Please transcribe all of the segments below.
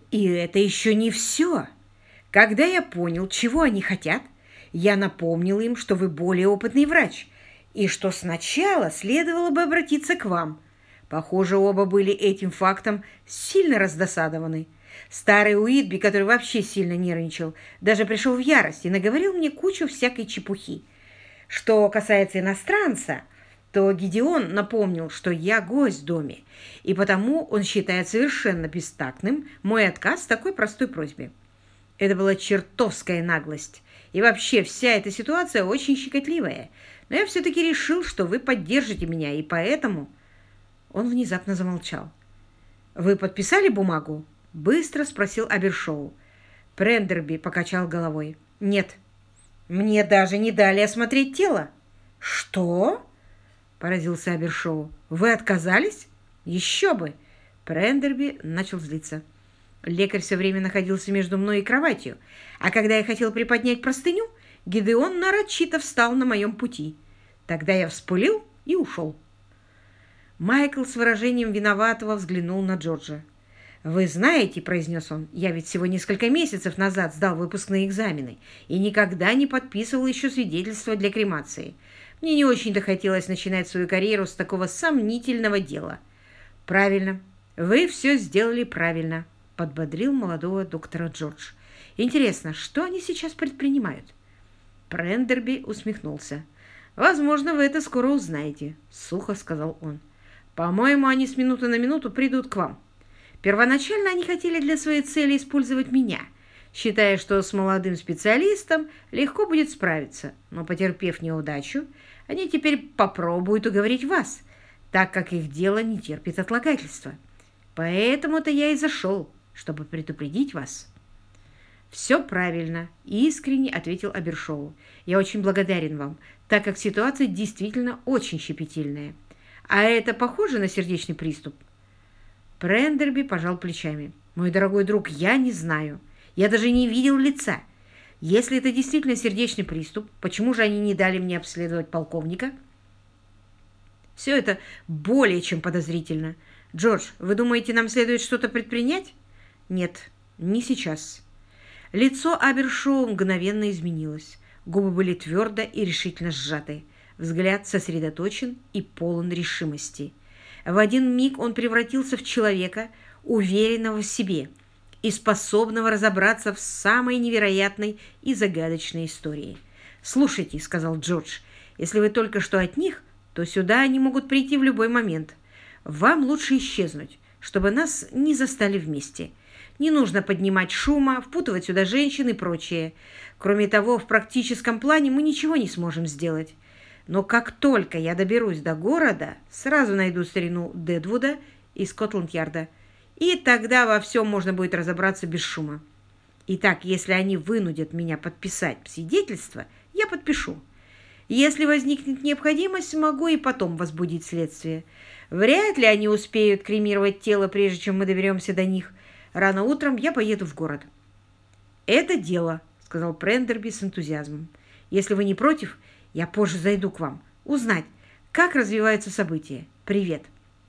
И это еще не все. Когда я понял, чего они хотят, я напомнил им, что вы более опытный врач, и что сначала следовало бы обратиться к вам. Похоже, оба были этим фактом сильно раздосадованы. Старый Уитби, который вообще сильно нервничал, даже пришел в ярость и наговорил мне кучу всякой чепухи. Что касается иностранца, то Гидеон напомнил, что я гость в доме, и потому он считает совершенно бестактным мой отказ в такой простой просьбе. Это была чертовская наглость, и вообще вся эта ситуация очень щекотливая, но я все-таки решил, что вы поддержите меня, и поэтому... Он внезапно замолчал. «Вы подписали бумагу?» — быстро спросил Абершоу. Прендерби покачал головой. «Нет, мне даже не дали осмотреть тело». «Что?» — поразился Абершоу. «Вы отказались?» «Еще бы!» Прендерби начал злиться. Лекарь все время находился между мной и кроватью, а когда я хотел приподнять простыню, Гидеон нарочито встал на моем пути. Тогда я вспылил и ушел. Майкл с выражением виноватого взглянул на Джорджа. «Вы знаете, — произнес он, — я ведь всего несколько месяцев назад сдал выпускные экзамены и никогда не подписывал еще свидетельство для кремации. Мне не очень-то хотелось начинать свою карьеру с такого сомнительного дела». «Правильно, вы все сделали правильно», — подбодрил молодого доктора Джордж. «Интересно, что они сейчас предпринимают?» Прендерби усмехнулся. «Возможно, вы это скоро узнаете», — сухо сказал он. «По-моему, они с минуты на минуту придут к вам. Первоначально они хотели для своей цели использовать меня, считая, что с молодым специалистом легко будет справиться. Но, потерпев неудачу, они теперь попробуют уговорить вас, так как их дело не терпит отлагательства. Поэтому-то я и зашел, чтобы предупредить вас». «Все правильно», — искренне ответил Абершоу. «Я очень благодарен вам, так как ситуация действительно очень щепетильная. А это похоже на сердечный приступ?» Прендерби пожал плечами. «Мой дорогой друг, я не знаю. Я даже не видел лица. Если это действительно сердечный приступ, почему же они не дали мне обследовать полковника?» «Все это более чем подозрительно. Джордж, вы думаете, нам следует что-то предпринять?» «Нет, не сейчас». Лицо Абершоу мгновенно изменилось. Губы были твердо и решительно сжаты. Взгляд сосредоточен и полон решимости. В один миг он превратился в человека, уверенного в себе и способного разобраться в самой невероятной и загадочной истории. «Слушайте», — сказал Джордж, — «если вы только что от них, то сюда они могут прийти в любой момент. Вам лучше исчезнуть, чтобы нас не застали вместе. Не нужно поднимать шума, впутывать сюда женщин и прочее. Кроме того, в практическом плане мы ничего не сможем сделать. Но как только я доберусь до города, сразу найду старину Дедвуда из Скотланд-Ярда, и тогда во всем можно будет разобраться без шума. Итак, если они вынудят меня подписать свидетельство, я подпишу. Если возникнет необходимость, могу и потом возбудить следствие. Вряд ли они успеют кремировать тело, прежде чем мы доберемся до них. Рано утром я поеду в город». «Это дело», — сказал Прендерби с энтузиазмом. «Если вы не против, я позже зайду к вам, узнать, как развиваются события. Привет».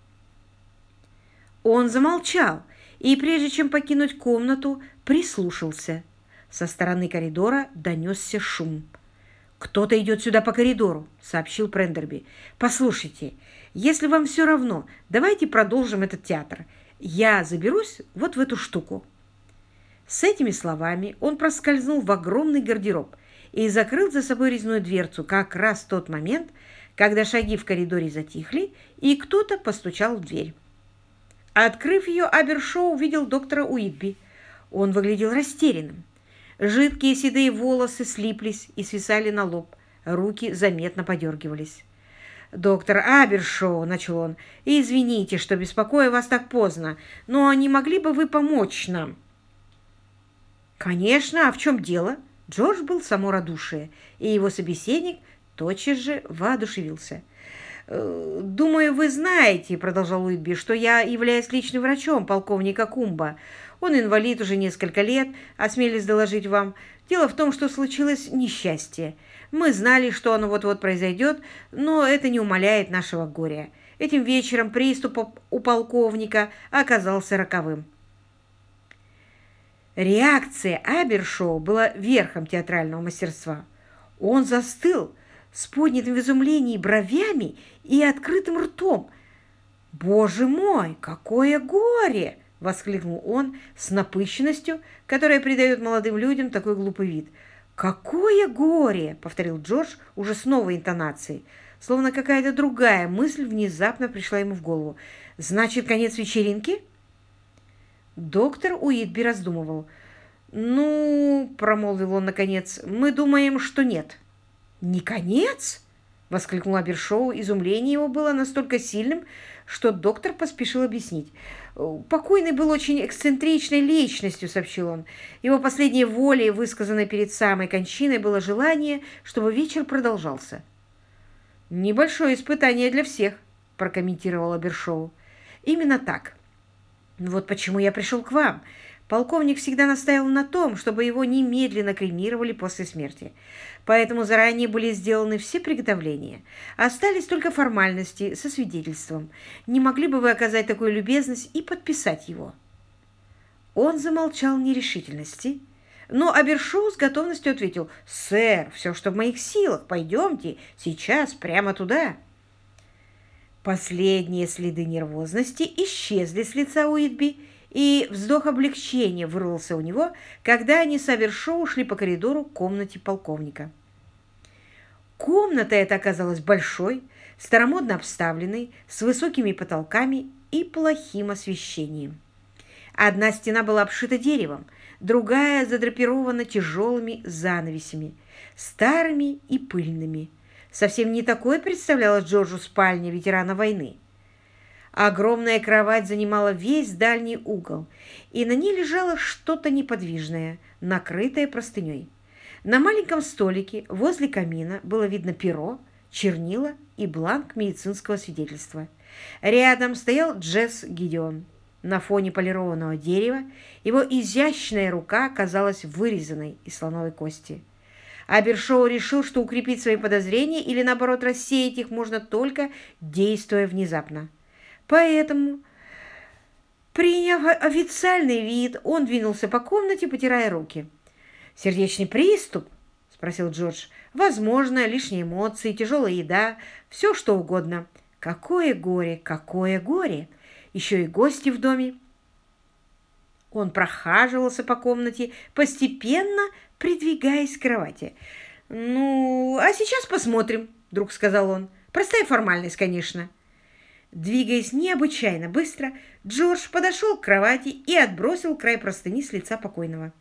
Он замолчал и, прежде чем покинуть комнату, прислушался. Со стороны коридора донесся шум. «Кто-то идет сюда по коридору», — сообщил Прендерби. «Послушайте, если вам все равно, давайте продолжим этот театр. Я заберусь вот в эту штуку». С этими словами он проскользнул в огромный гардероб и закрыл за собой резную дверцу как раз в тот момент, когда шаги в коридоре затихли, и кто-то постучал в дверь. Открыв ее, Абершоу увидел доктора Уитби. Он выглядел растерянным. Жидкие седые волосы слиплись и свисали на лоб, руки заметно подергивались. «Доктор Абершоу», — начал он, — «извините, что беспокою вас так поздно, но не могли бы вы помочь нам?» «Конечно, а в чем дело?» Джордж был само радушие, и его собеседник тотчас же воодушевился. «Думаю, вы знаете, — продолжал Уитби, — что я являюсь личным врачом полковника Кумба. Он инвалид уже несколько лет, осмелюсь доложить вам. Дело в том, что случилось несчастье. Мы знали, что оно вот-вот произойдет, но это не умаляет нашего горя. Этим вечером приступ у полковника оказался роковым». Реакция Абершоу была верхом театрального мастерства. Он застыл с поднятым в изумлении бровями и открытым ртом. «Боже мой, какое горе!» — воскликнул он с напыщенностью, которая придает молодым людям такой глупый вид. «Какое горе!» — повторил Джордж уже с новой интонацией, словно какая-то другая мысль внезапно пришла ему в голову. «Значит, конец вечеринки?» Доктор Уитби раздумывал. «Ну, — промолвил он наконец, — мы думаем, что нет». «Не конец?» — воскликнул Абершоу. Изумление его было настолько сильным, что доктор поспешил объяснить. «Покойный был очень эксцентричной личностью», — сообщил он. «Его последней волей, высказанной перед самой кончиной, было желание, чтобы вечер продолжался». «Небольшое испытание для всех», — прокомментировал Абершоу. «Именно так. Вот почему я пришел к вам. Полковник всегда настаивал на том, чтобы его немедленно кремировали после смерти. Поэтому заранее были сделаны все приготовления. Остались только формальности со свидетельством. Не могли бы вы оказать такую любезность и подписать его?» Он замолчал в нерешительности, но Абершоу с готовностью ответил: «Сэр, все, что в моих силах. Пойдемте сейчас прямо туда». Последние следы нервозности исчезли с лица Уитби, и вздох облегчения вырвался у него, когда они с Абершоу шли по коридору к комнате полковника. Комната эта оказалась большой, старомодно обставленной, с высокими потолками и плохим освещением. Одна стена была обшита деревом, другая задрапирована тяжелыми занавесями, старыми и пыльными. Совсем не такой представляла Джорджу спальня ветерана войны. Огромная кровать занимала весь дальний угол, и на ней лежало что-то неподвижное, накрытое простыней. На маленьком столике возле камина было видно перо, чернила и бланк медицинского свидетельства. Рядом стоял Джесс Гидеон. На фоне полированного дерева его изящная рука казалась вырезанной из слоновой кости. Абершоу решил, что укрепить свои подозрения или, наоборот, рассеять их можно только действуя внезапно. Поэтому, приняв официальный вид, он двинулся по комнате, потирая руки. «Сердечный приступ?» — спросил Джордж. «Возможно, лишние эмоции, тяжелая еда, все что угодно. Какое горе, какое горе! Еще и гости в доме». Он прохаживался по комнате, постепенно придвигаясь к кровати. «Ну, а сейчас посмотрим», — вдруг сказал он. «Простая формальность, конечно». Двигаясь необычайно быстро, Джордж подошел к кровати и отбросил край простыни с лица покойного.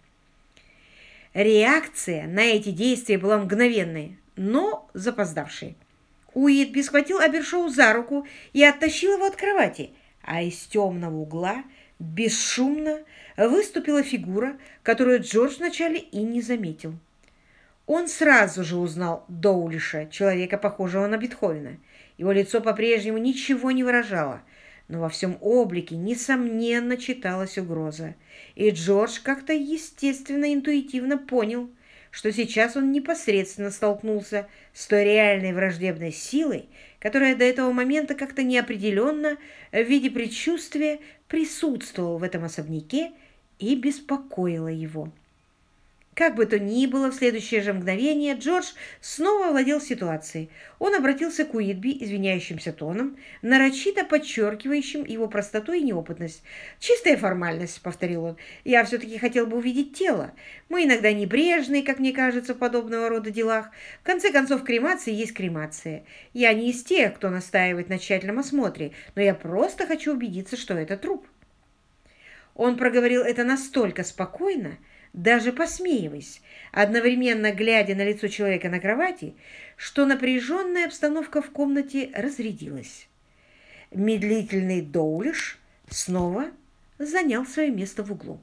Реакция на эти действия была мгновенной, но запоздавшей. Уитби схватил Абершоу за руку и оттащил его от кровати, а из темного угла бесшумно выступила фигура, которую Джордж вначале и не заметил. Он сразу же узнал Доулиша, человека, похожего на Бетховена. Его лицо по-прежнему ничего не выражало, но во всем облике, несомненно, читалась угроза. И Джордж как-то естественно, интуитивно понял, что сейчас он непосредственно столкнулся с той реальной враждебной силой, которая до этого момента как-то неопределенно в виде предчувствия присутствовала в этом особняке и беспокоила его. Как бы то ни было, в следующее же мгновение Джордж снова овладел ситуацией. Он обратился к Уитби извиняющимся тоном, нарочито подчеркивающим его простоту и неопытность. «Чистая формальность», — повторил он. «Я все-таки хотел бы увидеть тело. Мы иногда небрежны, как мне кажется, в подобного рода делах. В конце концов, кремация есть кремация. Я не из тех, кто настаивает на тщательном осмотре, но я просто хочу убедиться, что это труп». Он проговорил это настолько спокойно, даже посмеиваясь, одновременно глядя на лицо человека на кровати, что напряженная обстановка в комнате разрядилась. Медлительный Доулиш снова занял свое место в углу.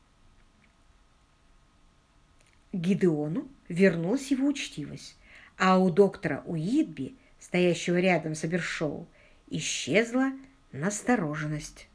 Гидеону вернулась его учтивость, а у доктора Уитби, стоящего рядом с Абершоу, исчезла настороженность.